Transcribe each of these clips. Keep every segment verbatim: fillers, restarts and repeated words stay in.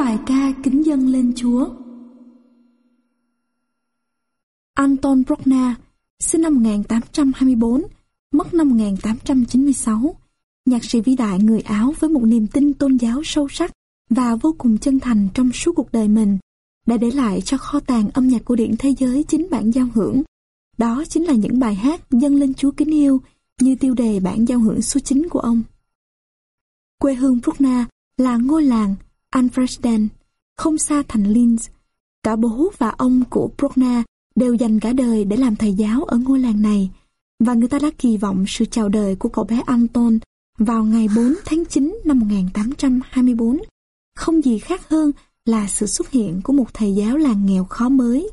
Bài ca kính dâng lên Chúa. Anton Bruckner, sinh năm một nghìn tám trăm hai mươi tư, mất năm một nghìn tám trăm chín mươi sáu, nhạc sĩ vĩ đại người Áo với một niềm tin tôn giáo sâu sắc và vô cùng chân thành trong suốt cuộc đời mình, đã để lại cho kho tàng âm nhạc cổ điển thế giới chính bản giao hưởng. Đó chính là những bài hát dâng lên Chúa kính yêu như tiêu đề bản giao hưởng số chín của ông. Quê hương Bruckner là ngôi làng Alfredsten, không xa thành Linz. Cả bố và ông của Bruckner đều dành cả đời để làm thầy giáo ở ngôi làng này, và người ta đã kỳ vọng sự chào đời của cậu bé Anton vào ngày bốn tháng chín năm một nghìn tám trăm hai mươi tư, không gì khác hơn là sự xuất hiện của một thầy giáo làng nghèo khó mới.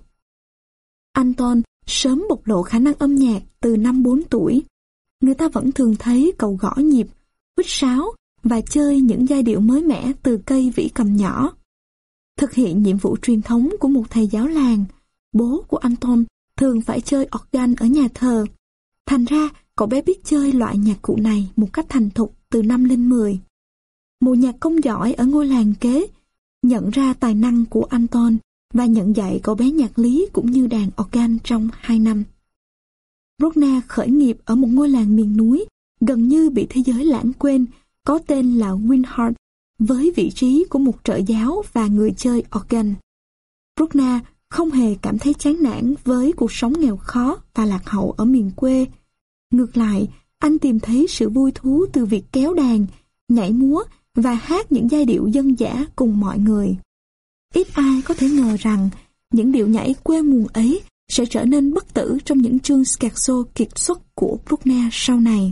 Anton sớm bộc lộ khả năng âm nhạc từ năm bốn tuổi. Người ta vẫn thường thấy cậu gõ nhịp, huýt sáo và chơi những giai điệu mới mẻ từ cây vĩ cầm nhỏ. Thực hiện nhiệm vụ truyền thống của một thầy giáo làng, bố của Anton thường phải chơi organ ở nhà thờ. Thành ra, cậu bé biết chơi loại nhạc cụ này một cách thành thục từ năm lên mười. Một nhạc công giỏi ở ngôi làng kế nhận ra tài năng của Anton và nhận dạy cậu bé nhạc lý cũng như đàn organ trong hai năm. Bruckner khởi nghiệp ở một ngôi làng miền núi gần như bị thế giới lãng quên, có tên là Winhart, với vị trí của một trợ giáo và người chơi organ. Bruckner không hề cảm thấy chán nản với cuộc sống nghèo khó và lạc hậu ở miền quê. Ngược lại, anh tìm thấy sự vui thú từ việc kéo đàn, nhảy múa và hát những giai điệu dân dã cùng mọi người. Ít ai có thể ngờ rằng những điệu nhảy quê mùa ấy sẽ trở nên bất tử trong những chương scherzo kiệt xuất của Bruckner sau này.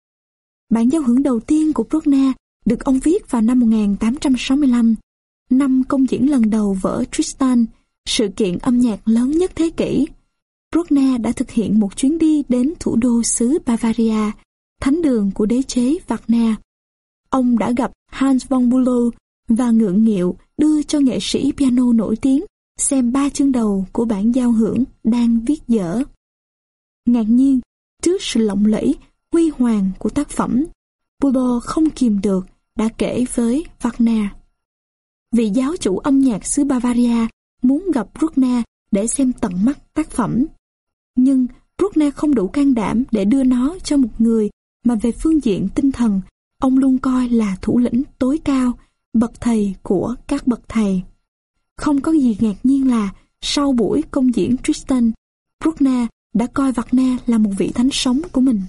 Bản giao hưởng đầu tiên của Bruckner được ông viết vào năm một nghìn tám trăm sáu mươi lăm, năm công diễn lần đầu vở Tristan, sự kiện âm nhạc lớn nhất thế kỷ. Bruckner đã thực hiện một chuyến đi đến thủ đô xứ Bavaria, thánh đường của đế chế Wagner. Ông đã gặp Hans von Bülow và ngượng nghịu đưa cho nghệ sĩ piano nổi tiếng xem ba chương đầu của bản giao hưởng đang viết dở. Ngạc nhiên trước sự lộng lẫy, huy hoàng của tác phẩm, Bülow không kìm được đã kể với Wagner. Vị giáo chủ âm nhạc xứ Bavaria muốn gặp Bruckner để xem tận mắt tác phẩm. Nhưng Bruckner không đủ can đảm để đưa nó cho một người mà về phương diện tinh thần, ông luôn coi là thủ lĩnh tối cao, bậc thầy của các bậc thầy. Không có gì ngạc nhiên là sau buổi công diễn Tristan, Bruckner đã coi Wagner là một vị thánh sống của mình.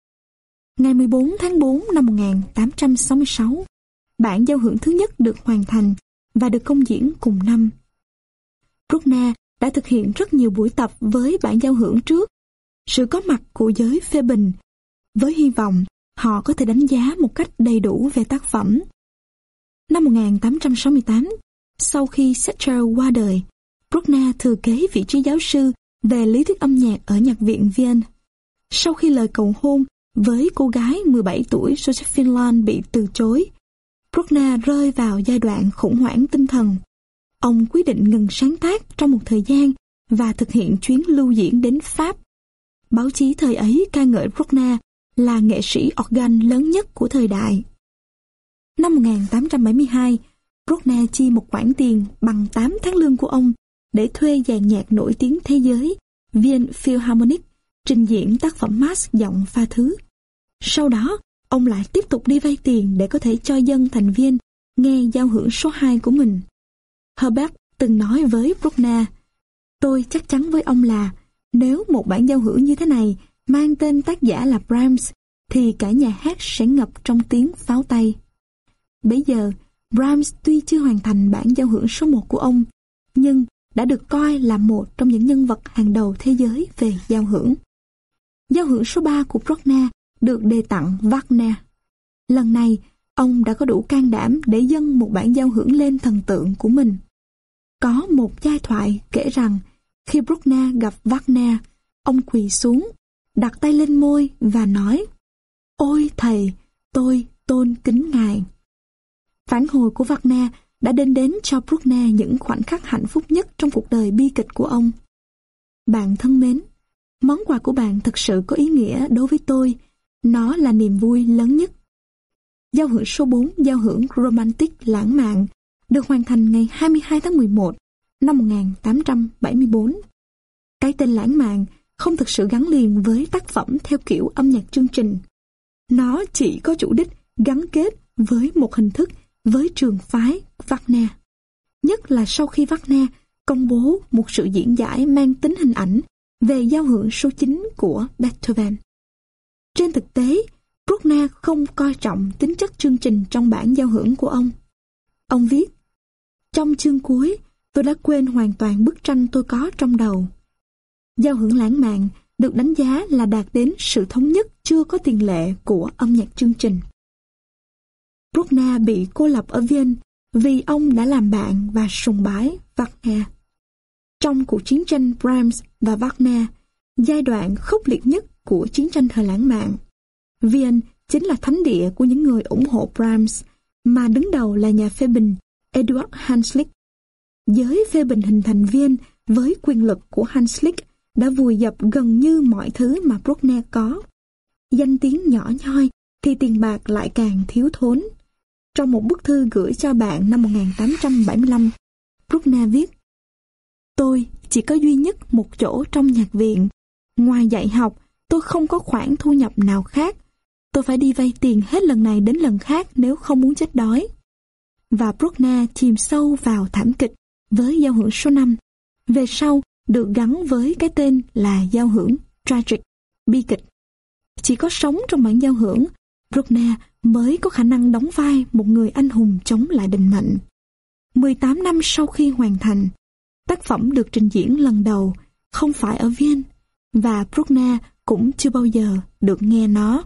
Ngày mười bốn tháng tư năm một nghìn tám trăm sáu mươi sáu, bản giao hưởng thứ nhất được hoàn thành và được công diễn cùng năm. Bruckner đã thực hiện rất nhiều buổi tập với bản giao hưởng trước. Sự có mặt của giới phê bình, với hy vọng họ có thể đánh giá một cách đầy đủ về tác phẩm. Năm một nghìn tám trăm sáu mươi tám, sau khi Sacher qua đời, Bruckner thừa kế vị trí giáo sư về lý thuyết âm nhạc ở Nhạc viện Vienne. Sau khi lời cầu hôn với cô gái mười bảy tuổi Josephine Lan bị từ chối, Bruckner rơi vào giai đoạn khủng hoảng tinh thần. Ông quyết định ngừng sáng tác trong một thời gian và thực hiện chuyến lưu diễn đến Pháp. Báo chí thời ấy ca ngợi Bruckner là nghệ sĩ organ lớn nhất của thời đại. Năm một nghìn tám trăm bảy mươi hai, Bruckner chi một khoản tiền bằng tám tháng lương của ông để thuê dàn nhạc nổi tiếng thế giới Wien Philharmonic trình diễn tác phẩm Mass giọng pha thứ. Sau đó, ông lại tiếp tục đi vay tiền để có thể cho dân thành viên nghe giao hưởng số hai của mình. Herbert từng nói với Bruckner, tôi chắc chắn với ông là nếu một bản giao hưởng như thế này mang tên tác giả là Brahms thì cả nhà hát sẽ ngập trong tiếng pháo tay. Bấy giờ, Brahms tuy chưa hoàn thành bản giao hưởng số một của ông, nhưng đã được coi là một trong những nhân vật hàng đầu thế giới về giao hưởng. Giao hưởng số ba của Bruckner được đề tặng Wagner. Lần này, ông đã có đủ can đảm để dâng một bản giao hưởng lên thần tượng của mình. Có một giai thoại kể rằng khi Bruckner gặp Wagner, ông quỳ xuống, đặt tay lên môi và nói: "Ôi thầy, tôi tôn kính ngài." Phản hồi của Wagner đã đem đến cho Bruckner những khoảnh khắc hạnh phúc nhất trong cuộc đời bi kịch của ông. Bạn thân mến, món quà của bạn thực sự có ý nghĩa đối với tôi. Nó là niềm vui lớn nhất. Giao hưởng số bốn, giao hưởng romantic lãng mạn, được hoàn thành ngày hai mươi hai tháng mười một năm một nghìn tám trăm bảy mươi bốn. Cái tên lãng mạn không thực sự gắn liền với tác phẩm theo kiểu âm nhạc chương trình. Nó chỉ có chủ đích gắn kết với một hình thức với trường phái Wagner. Nhất là sau khi Wagner công bố một sự diễn giải mang tính hình ảnh về giao hưởng số chín của Beethoven. Trên thực tế, Bruckner không coi trọng tính chất chương trình trong bản giao hưởng của ông. Ông viết, trong chương cuối, tôi đã quên hoàn toàn bức tranh tôi có trong đầu. Giao hưởng lãng mạn được đánh giá là đạt đến sự thống nhất chưa có tiền lệ của âm nhạc chương trình. Bruckner bị cô lập ở Vienne vì ông đã làm bạn và sùng bái Wagner. Trong cuộc chiến tranh Brahms và Wagner, giai đoạn khốc liệt nhất của chiến tranh thời lãng mạn, Vienne chính là thánh địa của những người ủng hộ Brahms, mà đứng đầu là nhà phê bình Eduard Hanslick. Giới phê bình hình thành Vienne với quyền lực của Hanslick đã vùi dập gần như mọi thứ mà Bruckner có. Danh tiếng nhỏ nhoi thì tiền bạc lại càng thiếu thốn. Trong một bức thư gửi cho bạn năm một nghìn tám trăm bảy mươi lăm, Bruckner viết, tôi chỉ có duy nhất một chỗ trong nhạc viện. Ngoài dạy học, tôi không có khoản thu nhập nào khác. Tôi phải đi vay tiền hết lần này đến lần khác nếu không muốn chết đói. Và Bruckner chìm sâu vào thảm kịch với giao hưởng số năm, về sau được gắn với cái tên là giao hưởng tragic, bi kịch. Chỉ có sống trong bản giao hưởng, Bruckner mới có khả năng đóng vai một người anh hùng chống lại định mệnh. mười tám năm sau khi hoàn thành, tác phẩm được trình diễn lần đầu không phải ở Vienne, và Bruckner cũng chưa bao giờ được nghe nó.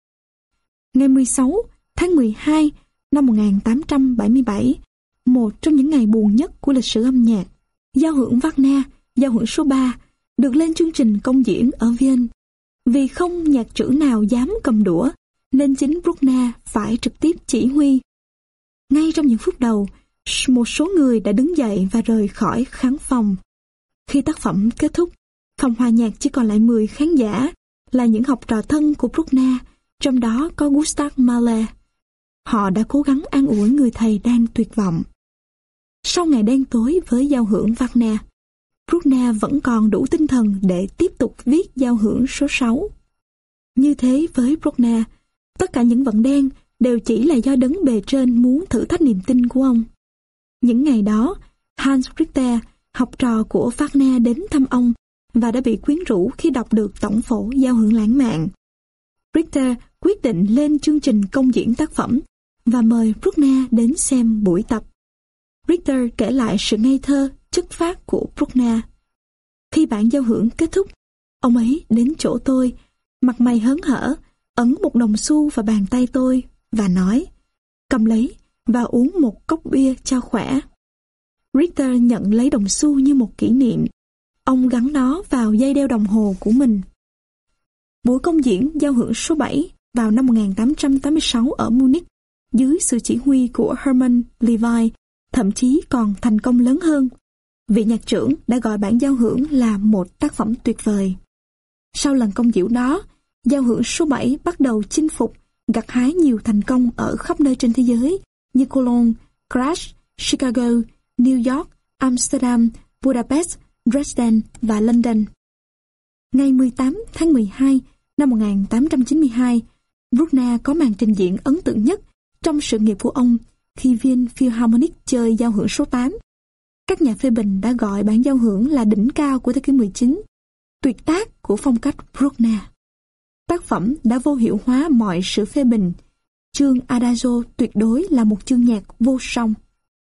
Ngày mười sáu tháng mười hai năm một nghìn tám trăm bảy mươi bảy, một trong những ngày buồn nhất của lịch sử âm nhạc, giao hưởng Wagner, giao hưởng số ba, được lên chương trình công diễn ở Vienne. Vì không nhạc trữ nào dám cầm đũa, nên chính Bruckner phải trực tiếp chỉ huy. Ngay trong những phút đầu, một số người đã đứng dậy và rời khỏi khán phòng. Khi tác phẩm kết thúc, phòng hòa nhạc chỉ còn lại mười khán giả, là những học trò thân của Bruckner, trong đó có Gustav Mahler. Họ đã cố gắng an ủi người thầy đang tuyệt vọng. Sau ngày đen tối với giao hưởng Wagner, Bruckner vẫn còn đủ tinh thần để tiếp tục viết giao hưởng số sáu. Như thế với Bruckner, tất cả những vận đen đều chỉ là do đấng bề trên muốn thử thách niềm tin của ông. Những ngày đó, Hans Richter, học trò của Wagner, đến thăm ông và đã bị quyến rũ khi đọc được tổng phổ giao hưởng lãng mạn. Richter quyết định lên chương trình công diễn tác phẩm và mời Bruckner đến xem buổi tập. Richter kể lại sự ngây thơ, chất phác của Bruckner. Khi bản giao hưởng kết thúc, ông ấy đến chỗ tôi, mặt mày hớn hở, ấn một đồng xu vào bàn tay tôi và nói, cầm lấy và uống một cốc bia cho khỏe. Richter nhận lấy đồng xu như một kỷ niệm. Ông gắn nó vào dây đeo đồng hồ của mình. Buổi công diễn giao hưởng số bảy vào năm một nghìn tám trăm tám mươi sáu ở Munich, dưới sự chỉ huy của Hermann Levi, thậm chí còn thành công lớn hơn. Vị nhạc trưởng đã gọi bản giao hưởng là một tác phẩm tuyệt vời. Sau lần công diễn đó, giao hưởng số bảy bắt đầu chinh phục, gặt hái nhiều thành công ở khắp nơi trên thế giới như Cologne, Graz, Chicago, New York, Amsterdam, Budapest, Dresden và London. Ngày mười tám tháng mười hai năm một nghìn tám trăm chín mươi hai, Bruckner có màn trình diễn ấn tượng nhất trong sự nghiệp của ông khi Viên Philharmonic chơi giao hưởng số tám. Các nhà phê bình đã gọi bản giao hưởng là đỉnh cao của thế kỷ mười chín, tuyệt tác của phong cách Bruckner. Tác phẩm đã vô hiệu hóa mọi sự phê bình. Chương Adagio tuyệt đối là một chương nhạc vô song.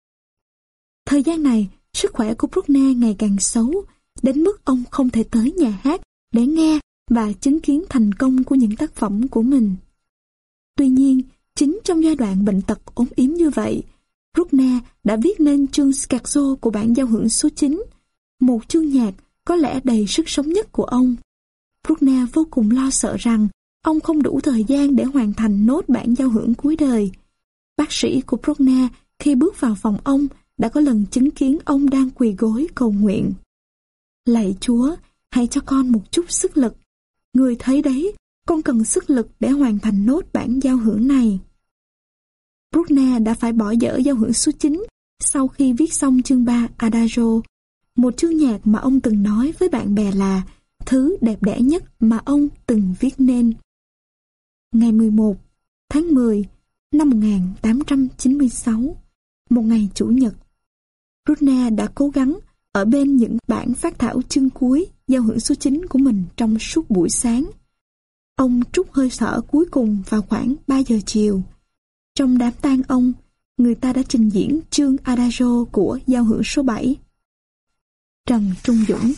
Thời gian này, sức khỏe của Bruckner ngày càng xấu, đến mức ông không thể tới nhà hát để nghe và chứng kiến thành công của những tác phẩm của mình. Tuy nhiên, chính trong giai đoạn bệnh tật ốm yếm như vậy, Bruckner đã viết nên chương Scherzo của bản giao hưởng số chín, một chương nhạc có lẽ đầy sức sống nhất của ông. Bruckner vô cùng lo sợ rằng ông không đủ thời gian để hoàn thành nốt bản giao hưởng cuối đời. Bác sĩ của Bruckner khi bước vào phòng ông đã có lần chứng kiến ông đang quỳ gối cầu nguyện. Lạy Chúa, hãy cho con một chút sức lực. Người thấy đấy, con cần sức lực để hoàn thành nốt bản giao hưởng này. Bruckner đã phải bỏ dở giao hưởng số chín Sau khi viết xong chương ba Adagio, một chương nhạc mà ông từng nói với bạn bè là thứ đẹp đẽ nhất mà ông từng viết nên. Ngày mười một tháng mười năm một nghìn tám trăm chín mươi sáu, một ngày Chủ nhật, Bruckner đã cố gắng ở bên những bản phát thảo chương cuối giao hưởng số chín của mình trong suốt buổi sáng. Ông trút hơi thở cuối cùng vào khoảng ba giờ chiều. Trong đám tang ông, người ta đã trình diễn chương Adagio của giao hưởng số bảy. Trần Trung Dũng.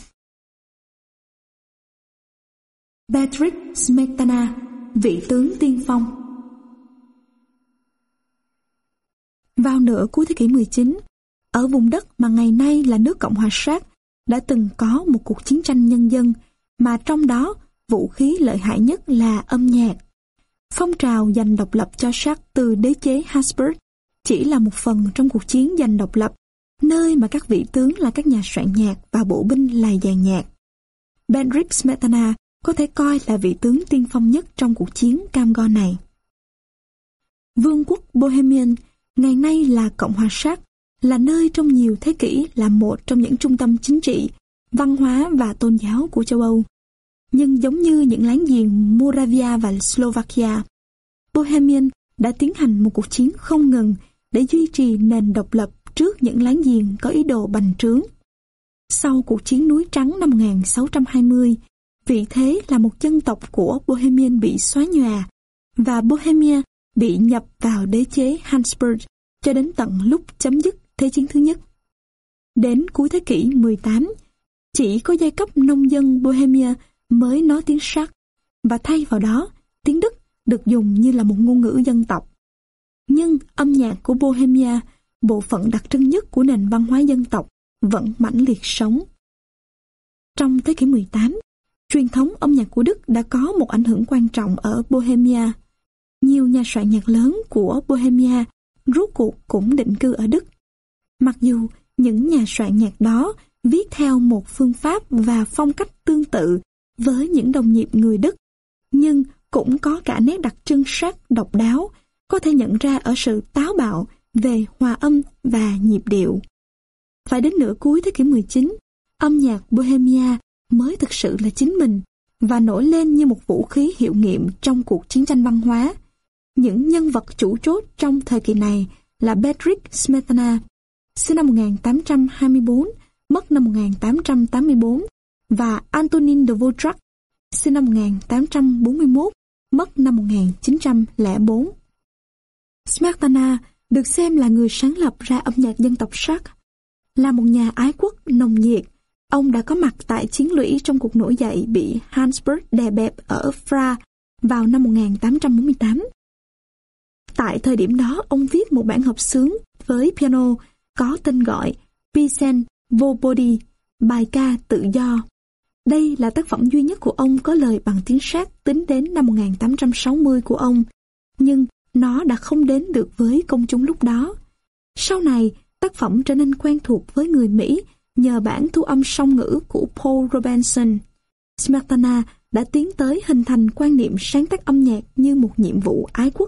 Bedřich Smetana, vị tướng tiên phong. Vào nửa cuối thế kỷ mười chín, ở vùng đất mà ngày nay là nước Cộng hòa Séc đã từng có một cuộc chiến tranh nhân dân mà trong đó vũ khí lợi hại nhất là âm nhạc. Phong trào giành độc lập cho Séc từ đế chế Habsburg chỉ là một phần trong cuộc chiến giành độc lập, nơi mà các vị tướng là các nhà soạn nhạc và bộ binh là dàn nhạc. Bedřich Smetana có thể coi là vị tướng tiên phong nhất trong cuộc chiến cam go này. Vương quốc Bohemian, ngày nay là Cộng hòa Séc, là nơi trong nhiều thế kỷ là một trong những trung tâm chính trị, văn hóa và tôn giáo của châu Âu. Nhưng giống như những láng giềng Moravia và Slovakia, Bohemian đã tiến hành một cuộc chiến không ngừng để duy trì nền độc lập trước những láng giềng có ý đồ bành trướng. Sau cuộc chiến núi trắng năm một nghìn sáu trăm hai mươi, vị thế là một dân tộc của Bohemian bị xóa nhòa và Bohemia bị nhập vào đế chế Habsburg cho đến tận lúc chấm dứt Thế chiến thứ nhất. Đến cuối thế kỷ mười tám, chỉ có giai cấp nông dân Bohemia mới nói tiếng Séc, và thay vào đó, tiếng Đức được dùng như là một ngôn ngữ dân tộc. Nhưng âm nhạc của Bohemia, bộ phận đặc trưng nhất của nền văn hóa dân tộc, vẫn mãnh liệt sống. Trong thế kỷ mười tám, truyền thống âm nhạc của Đức đã có một ảnh hưởng quan trọng ở Bohemia. Nhiều nhà soạn nhạc lớn của Bohemia rốt cuộc cũng định cư ở Đức. Mặc dù những nhà soạn nhạc đó viết theo một phương pháp và phong cách tương tự với những đồng nghiệp người Đức, nhưng cũng có cả nét đặc trưng Séc độc đáo, có thể nhận ra ở sự táo bạo về hòa âm và nhịp điệu. Phải đến nửa cuối thế kỷ mười chín, âm nhạc Bohemia mới thực sự là chính mình và nổi lên như một vũ khí hiệu nghiệm trong cuộc chiến tranh văn hóa. Những nhân vật chủ chốt trong thời kỳ này là Bedřich Smetana, sinh năm một nghìn tám trăm hai mươi tư, mất năm một nghìn tám trăm tám mươi tư, và Antonín Dvořák, sinh năm một nghìn tám trăm bốn mươi mốt, mất năm một nghìn chín trăm lẻ bốn. Smetana được xem là người sáng lập ra âm nhạc dân tộc Séc. Là một nhà ái quốc nồng nhiệt, ông đã có mặt tại chiến lũy trong cuộc nổi dậy bị Habsburg đè bẹp ở Prague vào năm một nghìn tám trăm bốn mươi tám. Tại thời điểm đó, ông viết một bản hợp xướng với piano có tên gọi Píseň svobody, bài ca tự do. Đây là tác phẩm duy nhất của ông có lời bằng tiếng Séc tính đến năm một nghìn tám trăm sáu mươi của ông, nhưng nó đã không đến được với công chúng lúc đó. Sau này, tác phẩm trở nên quen thuộc với người Mỹ nhờ bản thu âm song ngữ của Paul Robeson. Smetana đã tiến tới hình thành quan niệm sáng tác âm nhạc như một nhiệm vụ ái quốc.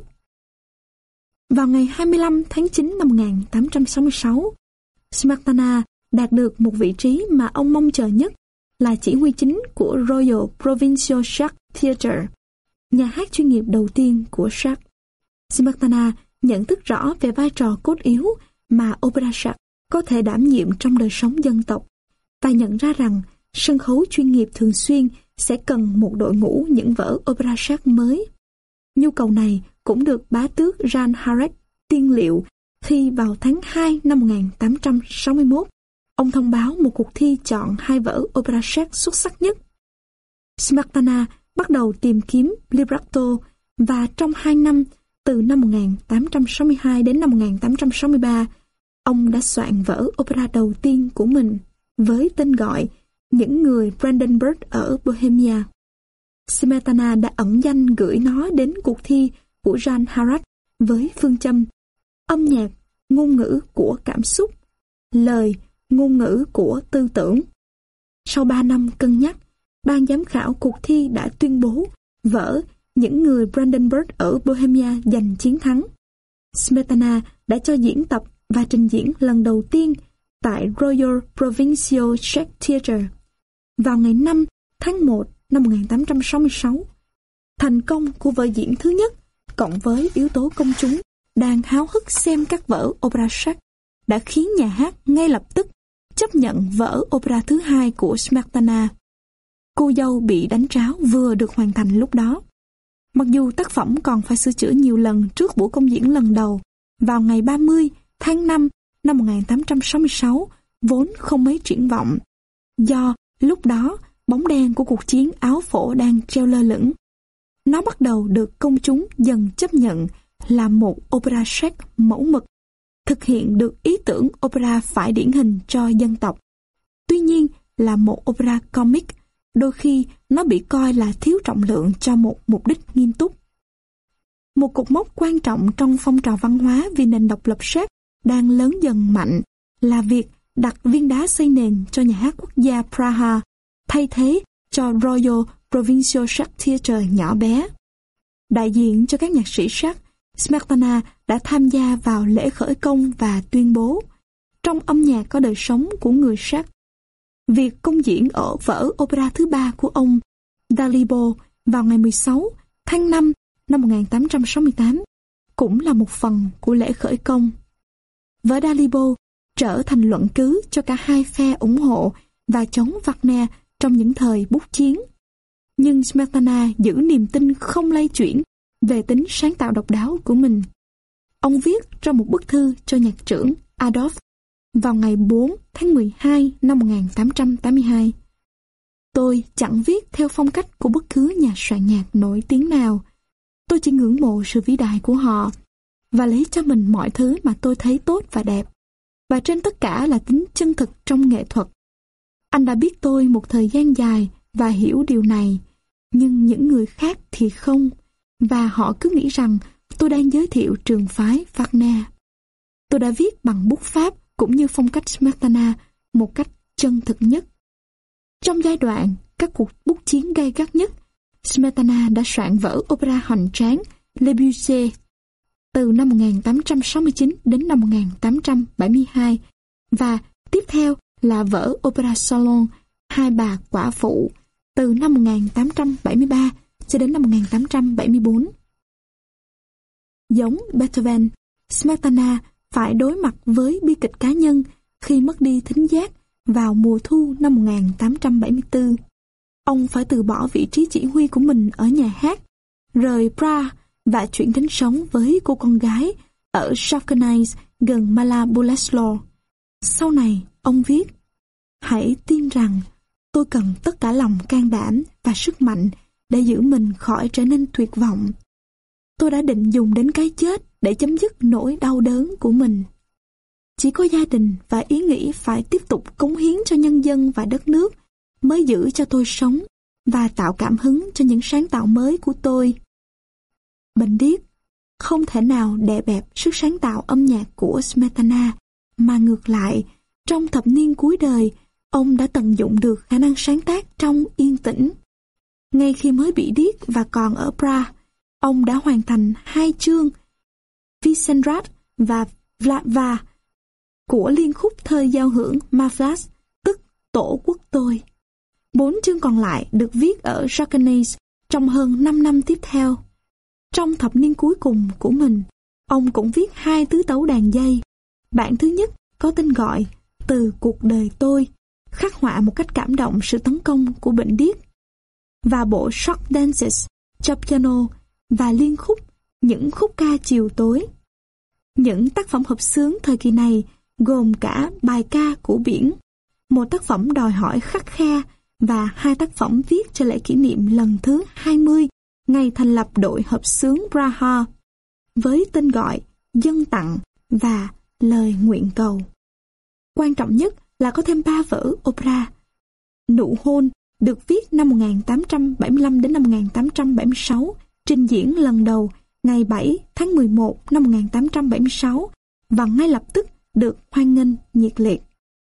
Vào ngày hai mươi lăm tháng chín năm một nghìn tám trăm sáu mươi sáu, Smetana đạt được một vị trí mà ông mong chờ nhất là chỉ huy chính của Royal Provincial Czech Theatre, nhà hát chuyên nghiệp đầu tiên của Séc. Smetana nhận thức rõ về vai trò cốt yếu mà opera Séc có thể đảm nhiệm trong đời sống dân tộc, và nhận ra rằng sân khấu chuyên nghiệp thường xuyên sẽ cần một đội ngũ những vở opera Séc mới. Nhu cầu này cũng được bá tước Jan Harek tiên liệu khi vào tháng hai năm một nghìn tám trăm sáu mươi mốt, ông thông báo một cuộc thi chọn hai vở opera Séc xuất sắc nhất. Smetana bắt đầu tìm kiếm libretto, và trong hai năm, từ năm một nghìn tám trăm sáu mươi hai đến năm một nghìn tám trăm sáu mươi ba, ông đã soạn vở opera đầu tiên của mình với tên gọi Những người Brandenburg ở Bohemia. Smetana đã ẩn danh gửi nó đến cuộc thi của Jan Harek với phương châm âm nhạc, ngôn ngữ của cảm xúc, lời, ngôn ngữ của tư tưởng. Sau ba năm cân nhắc, ban giám khảo cuộc thi đã tuyên bố vở Những người Brandenburg ở Bohemia giành chiến thắng. Smetana đã cho diễn tập và trình diễn lần đầu tiên tại Royal Provincial Czech Theatre vào ngày năm tháng một năm một nghìn tám trăm sáu mươi sáu. Thành công của vở diễn thứ nhất cộng với yếu tố công chúng đang háo hức xem các vở opera Czech đã khiến nhà hát ngay lập tức chấp nhận vở opera thứ hai của Smetana. Cô dâu bị đánh tráo vừa được hoàn thành lúc đó. Mặc dù tác phẩm còn phải sửa chữa nhiều lần trước buổi công diễn lần đầu vào ngày ba mươi tháng năm năm một nghìn tám trăm sáu mươi sáu vốn không mấy triển vọng, do lúc đó bóng đen của cuộc chiến áo phổ đang treo lơ lửng. Nó bắt đầu được công chúng dần chấp nhận là một opera Czech mẫu mực, thực hiện được ý tưởng opera phải điển hình cho dân tộc. Tuy nhiên là một opera comic, đôi khi nó bị coi là thiếu trọng lượng cho một mục đích nghiêm túc. Một cột mốc quan trọng trong phong trào văn hóa vì nền độc lập Séc đang lớn dần mạnh là việc đặt viên đá xây nền cho nhà hát quốc gia Praha, thay thế cho Royal Provincial Czech Theatre nhỏ bé. Đại diện cho các nhạc sĩ Séc, Smetana đã tham gia vào lễ khởi công và tuyên bố trong âm nhạc có đời sống của người Séc. Việc công diễn ở vở opera thứ ba của ông, Dalibor, vào ngày mười sáu tháng năm năm một nghìn tám trăm sáu mươi tám cũng là một phần của lễ khởi công. Vở Dalibor trở thành luận cứ cho cả hai phe ủng hộ và chống Wagner trong những thời bút chiến. Nhưng Smetana giữ niềm tin không lay chuyển về tính sáng tạo độc đáo của mình. Ông viết trong một bức thư cho nhạc trưởng Adolf vào ngày bốn tháng mười hai năm một nghìn tám trăm tám mươi hai. Tôi chẳng viết theo phong cách của bất cứ nhà soạn nhạc nổi tiếng nào. Tôi chỉ ngưỡng mộ sự vĩ đại của họ và lấy cho mình mọi thứ mà tôi thấy tốt và đẹp. Và trên tất cả là tính chân thực trong nghệ thuật. Anh đã biết tôi một thời gian dài và hiểu điều này, nhưng những người khác thì không, và họ cứ nghĩ rằng tôi đang giới thiệu trường phái Wagner. Tôi đã viết bằng bút pháp cũng như phong cách Smetana một cách chân thực nhất. Trong giai đoạn các cuộc bút chiến gay gắt nhất, Smetana đã soạn vở opera hoành tráng Le Bûcher từ năm một nghìn tám trăm sáu mươi chín đến năm một nghìn tám trăm bảy mươi hai, và tiếp theo là vở opera Salon Hai bà quả phụ từ năm một nghìn tám trăm bảy mươi ba cho đến năm một nghìn tám trăm bảy mươi bốn. Giống Beethoven, Smetana phải đối mặt với bi kịch cá nhân khi mất đi thính giác vào mùa thu năm một nghìn tám trăm bảy mươi tư. Ông phải từ bỏ vị trí chỉ huy của mình ở nhà hát, rời Prague và chuyển đến sống với cô con gái ở Shavkanice gần Mala Boleslav. Sau này, ông viết: hãy tin rằng tôi cần tất cả lòng can đảm và sức mạnh để giữ mình khỏi trở nên tuyệt vọng. Tôi đã định dùng đến cái chết để chấm dứt nỗi đau đớn của mình. Chỉ có gia đình và ý nghĩ phải tiếp tục cống hiến cho nhân dân và đất nước mới giữ cho tôi sống và tạo cảm hứng cho những sáng tạo mới của tôi. Bệnh điếc không thể nào đè bẹp sức sáng tạo âm nhạc của Smetana, mà ngược lại, trong thập niên cuối đời, ông đã tận dụng được khả năng sáng tác trong yên tĩnh. Ngay khi mới bị điếc và còn ở Prague, ông đã hoàn thành hai chương Visenrad và Vlava của liên khúc thơ giao hưởng Mavlas, tức Tổ quốc tôi. Bốn chương còn lại được viết ở Shavkanice trong hơn năm năm tiếp theo. Trong thập niên cuối cùng của mình, ông cũng viết hai tứ tấu đàn dây. Bản thứ nhất có tên gọi Từ cuộc đời tôi, khắc họa một cách cảm động sự tấn công của bệnh điếc, và bộ Shock Dances cho piano và liên khúc Những khúc ca chiều tối. Những tác phẩm hợp xướng thời kỳ này gồm cả bài ca của biển, một tác phẩm đòi hỏi khắt khe, và hai tác phẩm viết cho lễ kỷ niệm lần thứ hai mươi ngày thành lập đội hợp xướng Praha với tên gọi Dân tặng và Lời nguyện cầu. Quan trọng nhất là có thêm ba vở opera. Nụ hôn được viết năm một nghìn tám trăm bảy mươi lăm đến năm một nghìn tám trăm bảy mươi sáu, trình diễn lần đầu ngày bảy tháng mười một năm một nghìn tám trăm bảy mươi sáu và ngay lập tức được hoan nghênh nhiệt liệt.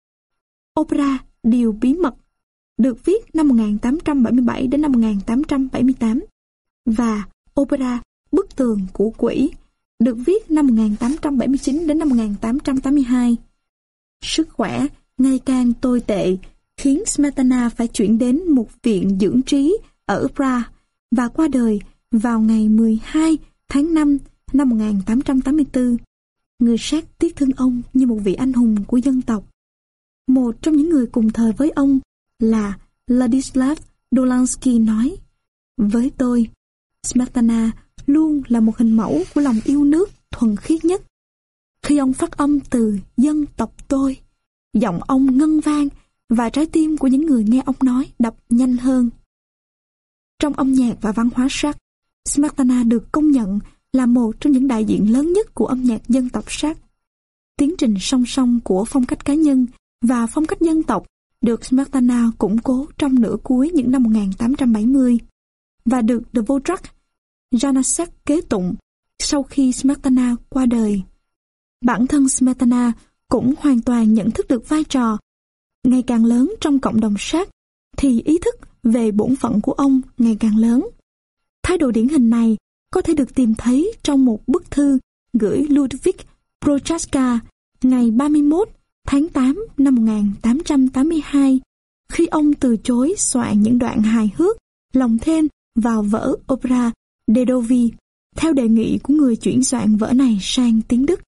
Opera Điều bí mật được viết năm một nghìn tám trăm bảy mươi bảy đến năm một nghìn tám trăm bảy mươi tám, và opera Bức tường của quỷ được viết năm một nghìn tám trăm bảy mươi chín đến năm một nghìn tám trăm tám mươi hai. Sức khỏe ngày càng tồi tệ khiến Smetana phải chuyển đến một viện dưỡng trí ở Prague và qua đời vào ngày mười hai tháng năm năm một nghìn tám trăm tám mươi tư. Người Séc tiếc thương ông như một vị anh hùng của dân tộc. Một trong những người cùng thời với ông là Ladislav Dolansky nói: với tôi, Smetana luôn là một hình mẫu của lòng yêu nước thuần khiết nhất. Khi ông phát âm từ dân tộc tôi, giọng ông ngân vang và trái tim của những người nghe ông nói đập nhanh hơn. Trong âm nhạc và văn hóa Séc, Smetana được công nhận là một trong những đại diện lớn nhất của âm nhạc dân tộc Séc. Tiến trình song song của phong cách cá nhân và phong cách dân tộc được Smetana củng cố trong nửa cuối những năm một nghìn tám trăm bảy mươi và được Dvorak Janáček kế tụng sau khi Smetana qua đời. Bản thân Smetana cũng hoàn toàn nhận thức được vai trò ngày càng lớn trong cộng đồng Séc, thì ý thức về bổn phận của ông ngày càng lớn. Thái độ điển hình này có thể được tìm thấy trong một bức thư gửi Ludwig Prochaska ngày ba mươi mốt tháng tám năm một nghìn tám trăm tám mươi hai, khi ông từ chối soạn những đoạn hài hước lồng thêm vào vở opera Dedovi theo đề nghị của người chuyển soạn vở này sang tiếng Đức.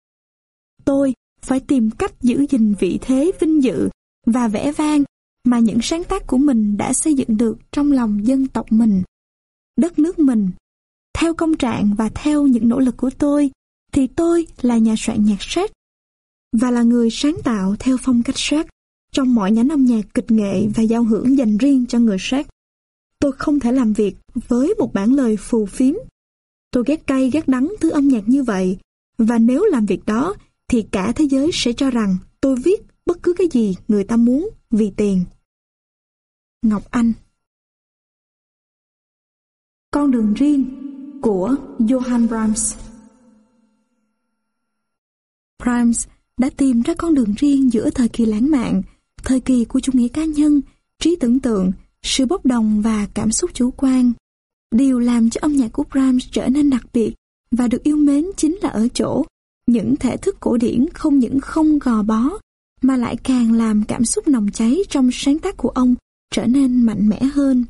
Tôi phải tìm cách giữ gìn vị thế vinh dự và vẻ vang mà những sáng tác của mình đã xây dựng được trong lòng dân tộc mình, đất nước mình. Theo công trạng và theo những nỗ lực của tôi, thì tôi là nhà soạn nhạc Séc và là người sáng tạo theo phong cách Séc trong mọi nhánh âm nhạc kịch nghệ và giao hưởng dành riêng cho người Séc. Tôi không thể làm việc với một bản lời phù phiếm. Tôi ghét cay ghét đắng thứ âm nhạc như vậy, và nếu làm việc đó thì cả thế giới sẽ cho rằng tôi viết bất cứ cái gì người ta muốn vì tiền. Ngọc Anh. Con đường riêng của Johann Brahms. Brahms đã tìm ra con đường riêng giữa thời kỳ lãng mạn, thời kỳ của chủ nghĩa cá nhân, trí tưởng tượng, sự bốc đồng và cảm xúc chủ quan. Điều làm cho âm nhạc của Brahms trở nên đặc biệt và được yêu mến chính là ở chỗ những thể thức cổ điển không những không gò bó, mà lại càng làm cảm xúc nồng cháy trong sáng tác của ông trở nên mạnh mẽ hơn.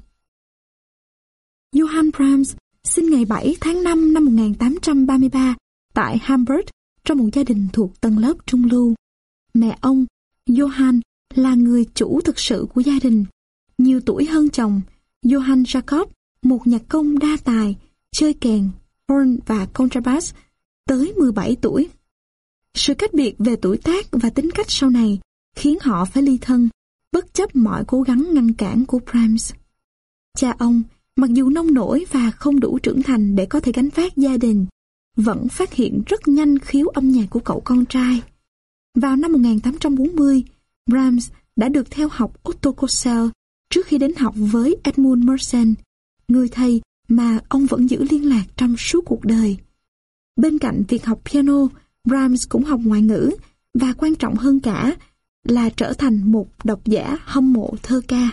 Johann Brahms sinh ngày bảy tháng năm năm một nghìn tám trăm ba mươi ba tại Hamburg trong một gia đình thuộc tầng lớp trung lưu. Mẹ ông, Johann, là người chủ thực sự của gia đình. Nhiều tuổi hơn chồng, Johann Jacob, một nhạc công đa tài, chơi kèn, horn và contrabass, tới mười bảy tuổi. Sự cách biệt về tuổi tác và tính cách sau này khiến họ phải ly thân, bất chấp mọi cố gắng ngăn cản của Brahms. Cha ông, mặc dù nông nổi và không đủ trưởng thành để có thể gánh vác gia đình, vẫn phát hiện rất nhanh khiếu âm nhạc của cậu con trai. Vào năm một nghìn tám trăm bốn mươi, Brahms đã được theo học Otto Kossel trước khi đến học với Edmund Mersenne, người thầy mà ông vẫn giữ liên lạc trong suốt cuộc đời. Bên cạnh việc học piano, Brahms cũng học ngoại ngữ và quan trọng hơn cả là trở thành một độc giả hâm mộ thơ ca.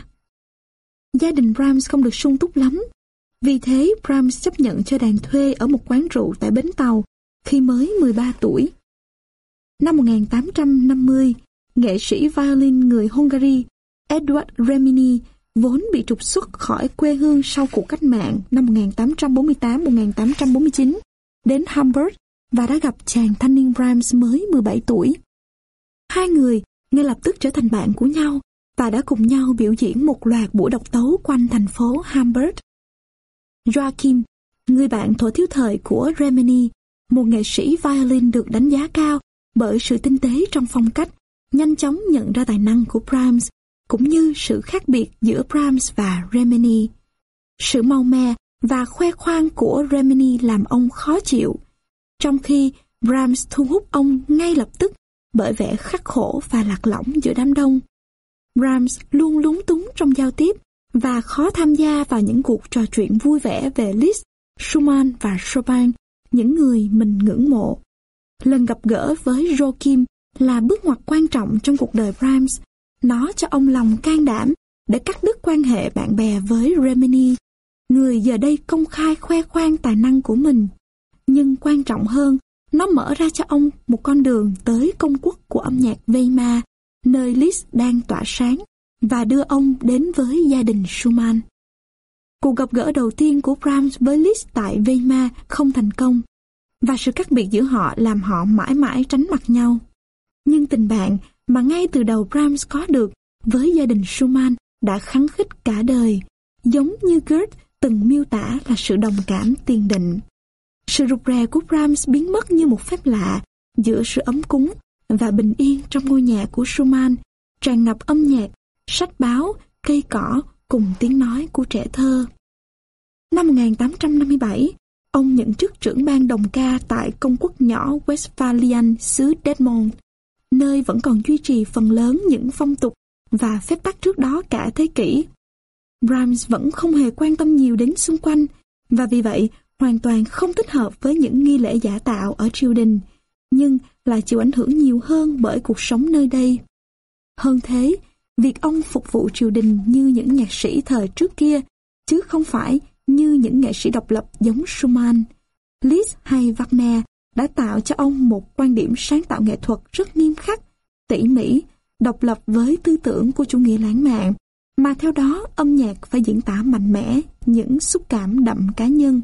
Gia đình Brahms không được sung túc lắm, vì thế Brahms chấp nhận cho đàn thuê ở một quán rượu tại bến tàu khi mới mười ba tuổi. Năm một nghìn tám trăm năm mươi, nghệ sĩ violin người Hungary Eduard Remini vốn bị trục xuất khỏi quê hương sau cuộc cách mạng năm một nghìn tám trăm bốn mươi tám đến một nghìn tám trăm bốn mươi chín đến Hamburg và đã gặp chàng thanh niên Brahms mới mười bảy tuổi. Hai người ngay lập tức trở thành bạn của nhau và đã cùng nhau biểu diễn một loạt buổi độc tấu quanh thành phố Hamburg. Joachim, người bạn thuở thiếu thời của Remini, một nghệ sĩ violin được đánh giá cao bởi sự tinh tế trong phong cách, nhanh chóng nhận ra tài năng của Brahms, cũng như sự khác biệt giữa Brahms và Remini. Sự màu mè và khoe khoang của Remini làm ông khó chịu, trong khi Brahms thu hút ông ngay lập tức bởi vẻ khắc khổ và lạc lõng giữa đám đông. Brahms luôn lúng túng trong giao tiếp và khó tham gia vào những cuộc trò chuyện vui vẻ về Liszt, Schumann và Chopin, những người mình ngưỡng mộ. Lần gặp gỡ với Joachim là bước ngoặt quan trọng trong cuộc đời Brahms. Nó cho ông lòng can đảm để cắt đứt quan hệ bạn bè với Remini, người giờ đây công khai khoe khoang tài năng của mình. Nhưng Nhưng quan trọng hơn, nó mở ra cho ông một con đường tới công quốc của âm nhạc Weimar, nơi Liszt đang tỏa sáng, và đưa ông đến với gia đình Schumann. Cuộc gặp gỡ đầu tiên của Brahms với Liszt tại Weimar không thành công, và sự khác biệt giữa họ làm họ mãi mãi tránh mặt nhau. Nhưng tình bạn mà ngay từ đầu Brahms có được với gia đình Schumann đã khăng khít cả đời, giống như Goethe từng miêu tả là sự đồng cảm tiền định. Sự rụt rè của Brahms biến mất như một phép lạ giữa sự ấm cúng và bình yên trong ngôi nhà của Schumann, tràn ngập âm nhạc, sách báo, cây cỏ cùng tiếng nói của trẻ thơ. Năm một nghìn tám trăm năm mươi bảy, ông nhận chức trưởng ban đồng ca tại công quốc nhỏ Westphalian xứ Detmold, nơi vẫn còn duy trì phần lớn những phong tục và phép tắc trước đó cả thế kỷ. Brahms vẫn không hề quan tâm nhiều đến xung quanh, và vì vậy hoàn toàn không thích hợp với những nghi lễ giả tạo ở triều đình, nhưng lại chịu ảnh hưởng nhiều hơn bởi cuộc sống nơi đây. Hơn thế, việc ông phục vụ triều đình như những nhạc sĩ thời trước kia, chứ không phải như những nghệ sĩ độc lập giống Schumann, Liszt hay Wagner đã tạo cho ông một quan điểm sáng tạo nghệ thuật rất nghiêm khắc, tỉ mỉ, độc lập với tư tưởng của chủ nghĩa lãng mạn, mà theo đó âm nhạc phải diễn tả mạnh mẽ những xúc cảm đậm cá nhân.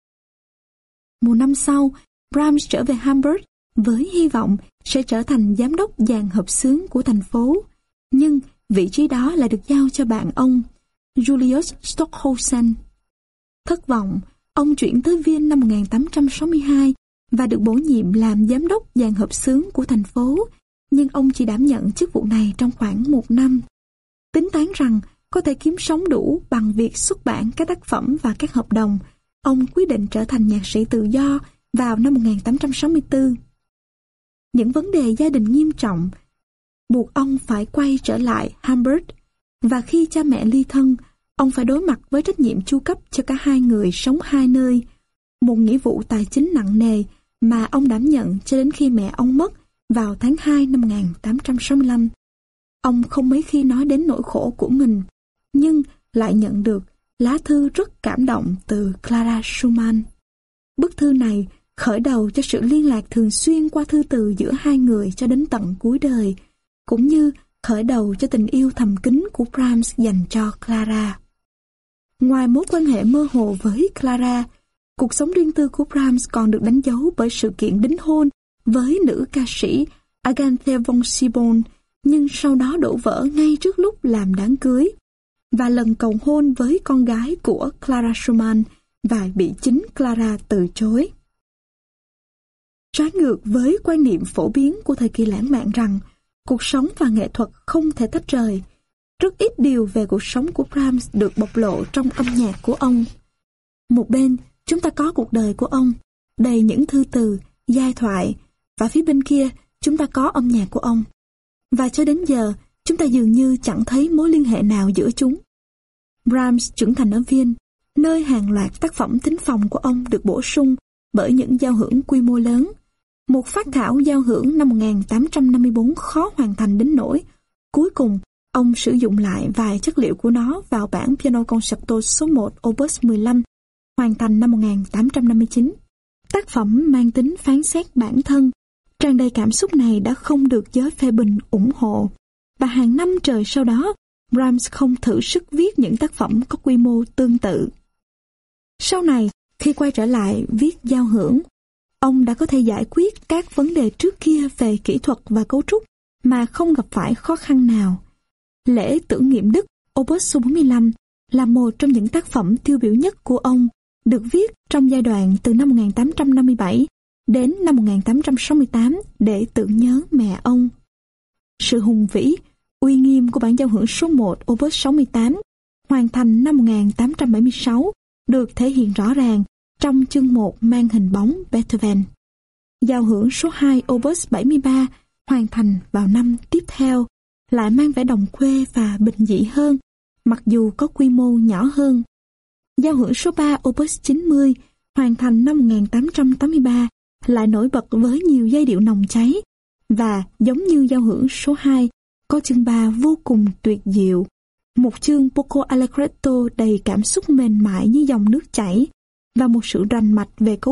Một năm sau, Brahms trở về Hamburg với hy vọng sẽ trở thành giám đốc dàn hợp xướng của thành phố, nhưng vị trí đó lại được giao cho bạn ông, Julius Stockhausen. Thất vọng, ông chuyển tới Viên năm một nghìn tám trăm sáu mươi hai và được bổ nhiệm làm giám đốc dàn hợp xướng của thành phố, nhưng ông chỉ đảm nhận chức vụ này trong khoảng một năm. Tính toán rằng có thể kiếm sống đủ bằng việc xuất bản các tác phẩm và các hợp đồng, ông quyết định trở thành nhạc sĩ tự do vào năm một nghìn tám trăm sáu mươi tư. Những vấn đề gia đình nghiêm trọng buộc ông phải quay trở lại Hamburg, và khi cha mẹ ly thân, ông phải đối mặt với trách nhiệm chu cấp cho cả hai người sống hai nơi, một nghĩa vụ tài chính nặng nề mà ông đảm nhận cho đến khi mẹ ông mất vào tháng hai năm một nghìn tám trăm sáu mươi lăm. Ông không mấy khi nói đến nỗi khổ của mình, nhưng lại nhận được lá thư rất cảm động từ Clara Schumann. Bức thư này khởi đầu cho sự liên lạc thường xuyên qua thư từ giữa hai người cho đến tận cuối đời, cũng như khởi đầu cho tình yêu thầm kín của Brahms dành cho Clara. Ngoài mối quan hệ mơ hồ với Clara, cuộc sống riêng tư của Brahms còn được đánh dấu bởi sự kiện đính hôn với nữ ca sĩ Agathe von Sibon, nhưng sau đó đổ vỡ ngay trước lúc làm đám cưới, và lần cầu hôn với con gái của Clara Schumann và bị chính Clara từ chối. Trái ngược với quan niệm phổ biến của thời kỳ lãng mạn rằng cuộc sống và nghệ thuật không thể tách rời, rất ít điều về cuộc sống của Brahms được bộc lộ trong âm nhạc của ông. Một bên, chúng ta có cuộc đời của ông, đầy những thư từ, giai thoại, và phía bên kia, chúng ta có âm nhạc của ông. Và cho đến giờ, chúng ta dường như chẳng thấy mối liên hệ nào giữa chúng. Brahms trưởng thành ở Viên, nơi hàng loạt tác phẩm thính phòng của ông được bổ sung bởi những giao hưởng quy mô lớn. Một phác thảo giao hưởng năm một nghìn tám trăm năm mươi tư khó hoàn thành đến nỗi cuối cùng ông sử dụng lại vài chất liệu của nó vào bản piano concerto số một opus mười lăm, hoàn thành năm một nghìn tám trăm năm mươi chín. Tác phẩm mang tính phán xét bản thân, tràn đầy cảm xúc này đã không được giới phê bình ủng hộ, và hàng năm trời sau đó, Brahms không thử sức viết những tác phẩm có quy mô tương tự. Sau này, khi quay trở lại viết giao hưởng, ông đã có thể giải quyết các vấn đề trước kia về kỹ thuật và cấu trúc mà không gặp phải khó khăn nào. Lễ tưởng niệm Đức opus số bốn mươi lăm là một trong những tác phẩm tiêu biểu nhất của ông, được viết trong giai đoạn từ năm một nghìn tám trăm năm mươi bảy đến năm một nghìn tám trăm sáu mươi tám để tưởng nhớ mẹ ông. Sự hùng vĩ, uy nghiêm của bản giao hưởng số một opus sáu mươi tám, hoàn thành năm một nghìn tám trăm bảy mươi sáu, được thể hiện rõ ràng trong chương một mang hình bóng Beethoven. Giao hưởng số hai opus bảy mươi ba, hoàn thành vào năm tiếp theo, lại mang vẻ đồng quê và bình dị hơn, mặc dù có quy mô nhỏ hơn. Giao hưởng số ba opus chín mươi, hoàn thành năm một nghìn tám trăm tám mươi ba, lại nổi bật với nhiều giai điệu nồng cháy, và giống như giao hưởng số hai, có chương ba vô cùng tuyệt diệu, một chương poco allegretto đầy cảm xúc mềm mại như dòng nước chảy, và một sự rành mạch về cấu trúc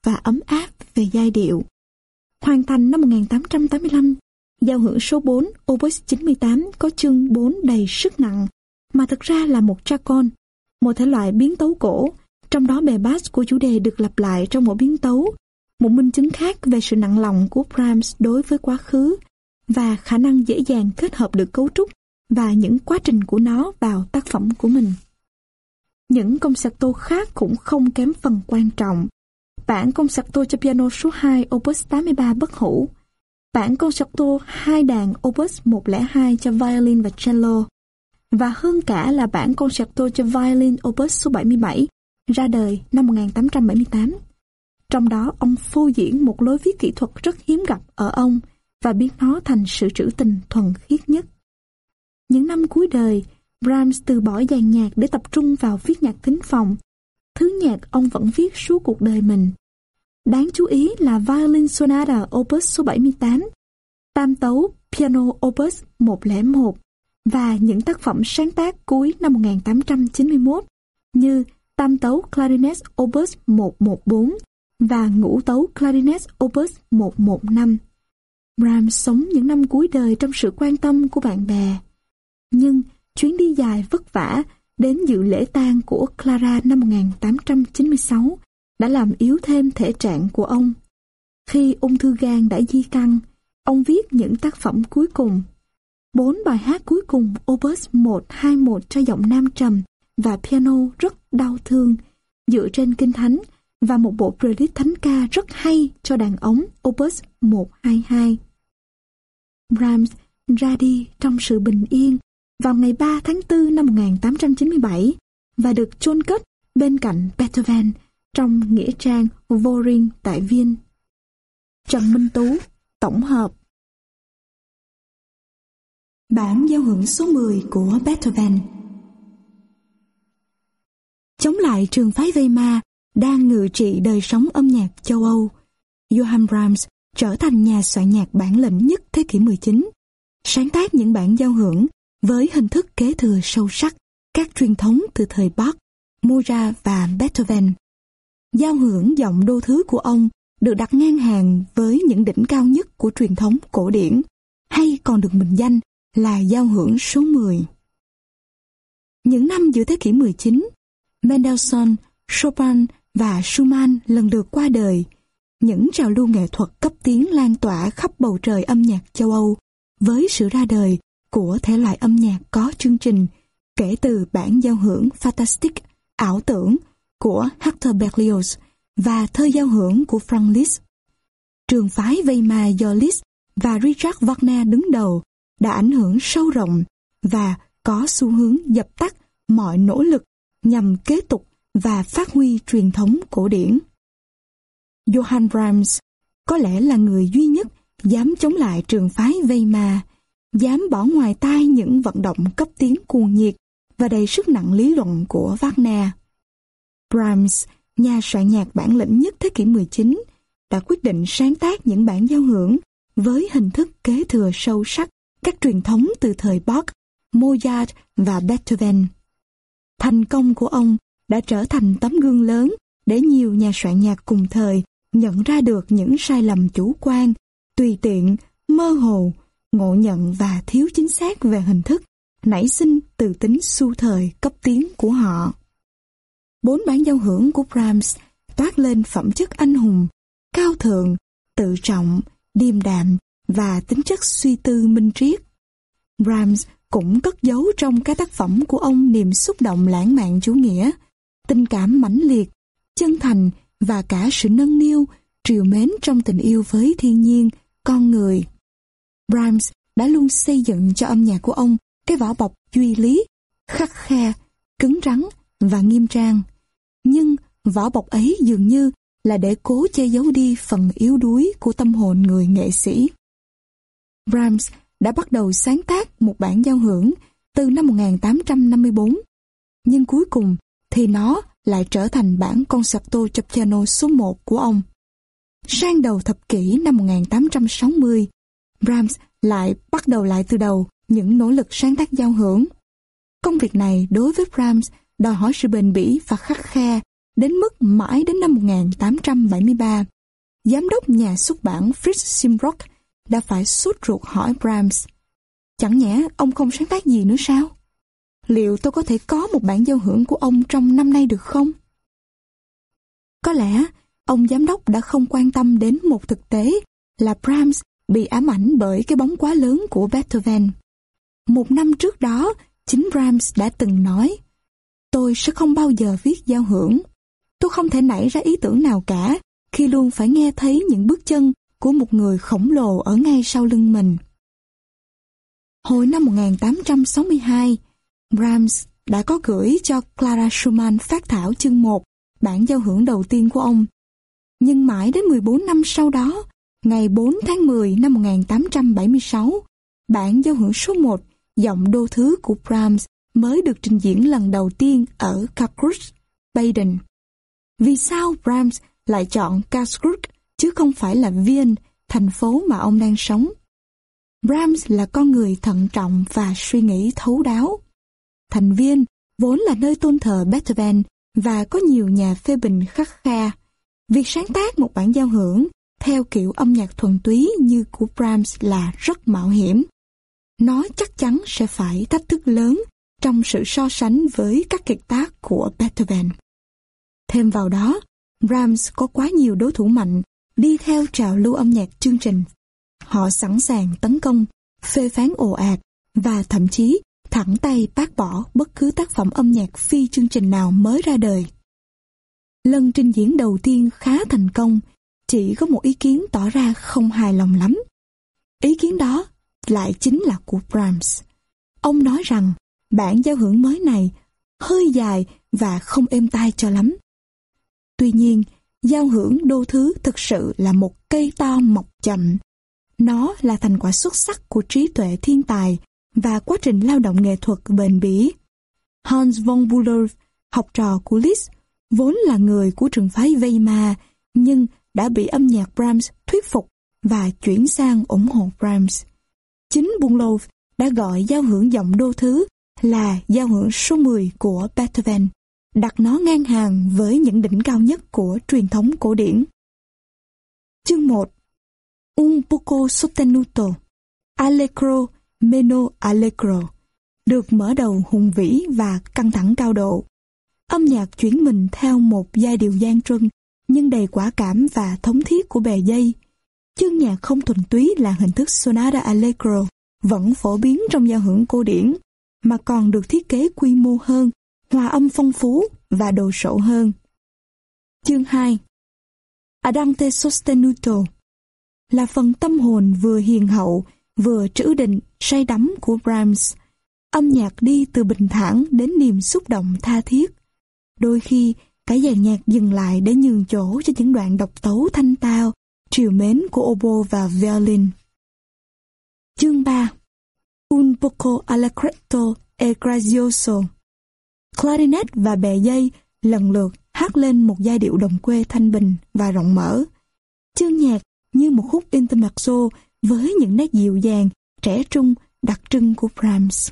và ấm áp về giai điệu. Hoàn thành năm một nghìn tám trăm tám mươi lăm, giao hưởng số bốn Opus chín mươi tám có chương bốn đầy sức nặng, mà thực ra là một chaconne, một thể loại biến tấu cổ, trong đó bài bass của chủ đề được lặp lại trong mỗi biến tấu, một minh chứng khác về sự nặng lòng của Brahms đối với quá khứ và khả năng dễ dàng kết hợp được cấu trúc và những quá trình của nó vào tác phẩm của mình. Những concerto khác cũng không kém phần quan trọng. Bản concerto cho piano số hai Opus tám mươi ba bất hủ, bản concerto hai đàn Opus một không hai cho violin và cello, và hơn cả là bản concerto cho violin Opus số bảy mươi bảy, ra đời năm một nghìn tám trăm bảy mươi tám. Trong đó, ông phô diễn một lối viết kỹ thuật rất hiếm gặp ở ông và biến nó thành sự trữ tình thuần khiết nhất. Những năm cuối đời, Brahms từ bỏ dàn nhạc để tập trung vào viết nhạc thính phòng, thứ nhạc ông vẫn viết suốt cuộc đời mình. Đáng chú ý là Violin Sonata Opus số bảy mươi tám, tam tấu Piano Opus một không một và những tác phẩm sáng tác cuối năm một nghìn tám trăm chín mươi mốt như tam tấu Clarinet Opus một một bốn và ngũ tấu Clarinet Opus một một năm. Brahms sống những năm cuối đời trong sự quan tâm của bạn bè. Nhưng chuyến đi dài vất vả đến dự lễ tang của Clara năm một nghìn tám trăm chín mươi sáu đã làm yếu thêm thể trạng của ông. Khi ung thư gan đã di căn, ông viết những tác phẩm cuối cùng. Bốn bài hát cuối cùng Opus một hai một cho giọng nam trầm và piano rất đau thương, dựa trên Kinh Thánh, và một bộ prelude thánh ca rất hay cho đàn ống Opus một hai hai. Brahms ra đi trong sự bình yên vào ngày ba tháng tư năm một nghìn tám trăm chín mươi bảy và được chôn cất bên cạnh Beethoven trong nghĩa trang Wohring tại Viên. Trần Minh Tú tổng hợp bản giao hưởng số mười của Beethoven. Chống lại trường phái Weimar đang ngự trị đời sống âm nhạc châu Âu, Johann Brahms trở thành nhà soạn nhạc bản lĩnh nhất thế kỷ mười chín, sáng tác những bản giao hưởng với hình thức kế thừa sâu sắc các truyền thống từ thời Bach, Mozart và Beethoven. Giao hưởng giọng đô thứ của ông được đặt ngang hàng với những đỉnh cao nhất của truyền thống cổ điển, hay còn được mệnh danh là giao hưởng số mười. Những năm giữa thế kỷ mười chín, Mendelssohn, Chopin và Schumann lần lượt qua đời. Những trào lưu nghệ thuật cấp tiến lan tỏa khắp bầu trời âm nhạc châu Âu với sự ra đời của thể loại âm nhạc có chương trình, kể từ bản giao hưởng Fantastic, ảo tưởng của Hector Berlioz và thơ giao hưởng của Franz Liszt. Trường phái Weimar do Liszt và Richard Wagner đứng đầu đã ảnh hưởng sâu rộng và có xu hướng dập tắt mọi nỗ lực nhằm kế tục và phát huy truyền thống cổ điển. Johann Brahms có lẽ là người duy nhất dám chống lại trường phái Weimar, dám bỏ ngoài tai những vận động cấp tiến cuồng nhiệt và đầy sức nặng lý luận của Wagner. Brahms, nhà soạn nhạc bản lĩnh nhất thế kỷ mười chín, đã quyết định sáng tác những bản giao hưởng với hình thức kế thừa sâu sắc các truyền thống từ thời Bach, Mozart và Beethoven. Thành công của ông đã trở thành tấm gương lớn để nhiều nhà soạn nhạc cùng thời nhận ra được những sai lầm chủ quan, tùy tiện, mơ hồ, ngộ nhận và thiếu chính xác về hình thức, nảy sinh từ tính xu thời cấp tiến của họ. Bốn bản giao hưởng của Brahms toát lên phẩm chất anh hùng, cao thượng, tự trọng, điềm đạm và tính chất suy tư minh triết. Brahms cũng cất giấu trong các tác phẩm của ông niềm xúc động lãng mạn chủ nghĩa, tình cảm mãnh liệt, chân thành và cả sự nâng niu, trìu mến trong tình yêu với thiên nhiên, con người. Brahms đã luôn xây dựng cho âm nhạc của ông cái vỏ bọc duy lý, khắt khe, cứng rắn và nghiêm trang. Nhưng vỏ bọc ấy dường như là để cố che giấu đi phần yếu đuối của tâm hồn người nghệ sĩ. Brahms đã bắt đầu sáng tác một bản giao hưởng từ năm một nghìn tám trăm năm mươi tư, nhưng cuối cùng thì nó lại trở thành bản concerto cho piano số một của ông. Sang đầu thập kỷ năm một nghìn tám trăm sáu mươi, Brahms lại bắt đầu lại từ đầu những nỗ lực sáng tác giao hưởng. Công việc này đối với Brahms đòi hỏi sự bền bỉ và khắt khe, đến mức mãi đến năm một nghìn tám trăm bảy mươi ba, giám đốc nhà xuất bản Fritz Simrock đã phải sốt ruột hỏi Brahms, chẳng nhẽ ông không sáng tác gì nữa sao? Liệu tôi có thể có một bản giao hưởng của ông trong năm nay được không? Có lẽ ông giám đốc đã không quan tâm đến một thực tế là Brahms bị ám ảnh bởi cái bóng quá lớn của Beethoven. Một năm trước đó, chính Brahms đã từng nói, tôi sẽ không bao giờ viết giao hưởng. Tôi không thể nảy ra ý tưởng nào cả khi luôn phải nghe thấy những bước chân của một người khổng lồ ở ngay sau lưng mình. Hồi năm một nghìn tám trăm sáu mươi hai, Brahms đã có gửi cho Clara Schumann phác thảo chương một, bản giao hưởng đầu tiên của ông. Nhưng mãi đến mười bốn năm sau đó, ngày bốn tháng mười năm một nghìn tám trăm bảy mươi sáu, bản giao hưởng số một, giọng đô thứ của Brahms mới được trình diễn lần đầu tiên ở Karlsruhe, Baden. Vì sao Brahms lại chọn Karlsruhe chứ không phải là Viên, thành phố mà ông đang sống? Brahms là con người thận trọng và suy nghĩ thấu đáo. Thành Viên vốn là nơi tôn thờ Beethoven và có nhiều nhà phê bình khắt khe. Việc sáng tác một bản giao hưởng theo kiểu âm nhạc thuần túy như của Brahms là rất mạo hiểm. Nó chắc chắn sẽ phải thách thức lớn trong sự so sánh với các kiệt tác của Beethoven. Thêm vào đó, Brahms có quá nhiều đối thủ mạnh đi theo trào lưu âm nhạc chương trình. Họ sẵn sàng tấn công, phê phán ồ ạt và thậm chí thẳng tay bác bỏ bất cứ tác phẩm âm nhạc phi chương trình nào mới ra đời. Lần trình diễn đầu tiên khá thành công, chỉ có một ý kiến tỏ ra không hài lòng lắm. Ý kiến đó lại chính là của Brahms. Ông nói rằng bản giao hưởng mới này hơi dài và không êm tai cho lắm. Tuy nhiên, giao hưởng đô thứ thực sự là một cây to mọc chậm. Nó là thành quả xuất sắc của trí tuệ thiên tài và quá trình lao động nghệ thuật bền bỉ. Hans von Bülow, học trò của Liszt, vốn là người của trường phái Weimar, nhưng đã bị âm nhạc Brahms thuyết phục và chuyển sang ủng hộ Brahms. Chính Bülow đã gọi giao hưởng giọng đô thứ là giao hưởng số mười của Beethoven, đặt nó ngang hàng với những đỉnh cao nhất của truyền thống cổ điển. Chương một. Un poco sostenuto, allegro meno allegro, được mở đầu hùng vĩ và căng thẳng cao độ. Âm nhạc chuyển mình theo một giai điệu gian truân nhưng đầy quả cảm và thống thiết của bè dây. Chương nhạc không thuần túy là hình thức sonata allegro vẫn phổ biến trong giao hưởng cổ điển, mà còn được thiết kế quy mô hơn, hòa âm phong phú và đồ sộ hơn. Chương hai. Andante sostenuto là phần tâm hồn vừa hiền hậu, vừa trữ định, say đắm của Brahms. Âm nhạc đi từ bình thản đến niềm xúc động tha thiết. Đôi khi, cả dàn nhạc dừng lại để nhường chỗ cho những đoạn độc tấu thanh tao, trìu mến của oboe và violin. Chương ba. Un poco allegretto e grazioso. Clarinet và bè dây lần lượt hát lên một giai điệu đồng quê thanh bình và rộng mở. Chương nhạc như một khúc intermezzo với những nét dịu dàng, trẻ trung, đặc trưng của Brahms.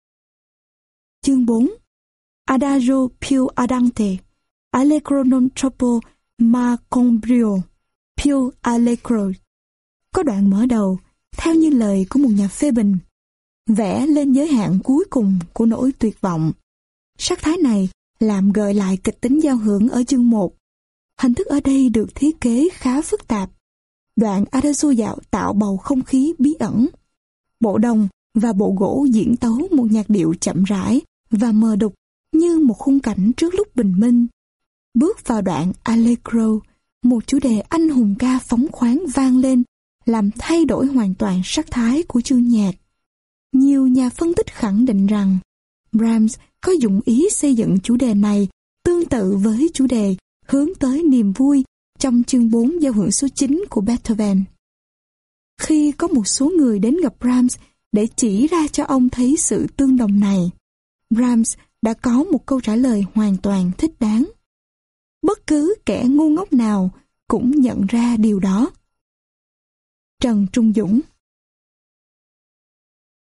Chương bốn. Adagio più andante, allegro non troppo ma con brio, più allegro. Có đoạn mở đầu, theo như lời của một nhà phê bình, vẽ lên giới hạn cuối cùng của nỗi tuyệt vọng. Sắc thái này làm gợi lại kịch tính giao hưởng ở chương một. Hình thức ở đây được thiết kế khá phức tạp. Đoạn Adagio dạo tạo bầu không khí bí ẩn. Bộ đồng và bộ gỗ diễn tấu một nhạc điệu chậm rãi và mờ đục như một khung cảnh trước lúc bình minh. Bước vào đoạn Allegro, một chủ đề anh hùng ca phóng khoáng vang lên, làm thay đổi hoàn toàn sắc thái của chương nhạc. Nhiều nhà phân tích khẳng định rằng Brahms có dụng ý xây dựng chủ đề này tương tự với chủ đề hướng tới niềm vui trong chương bốn giao hưởng số chín của Beethoven. Khi có một số người đến gặp Brahms để chỉ ra cho ông thấy sự tương đồng này, Brahms đã có một câu trả lời hoàn toàn thích đáng. Bất cứ kẻ ngu ngốc nào cũng nhận ra điều đó. Trần Trung Dũng.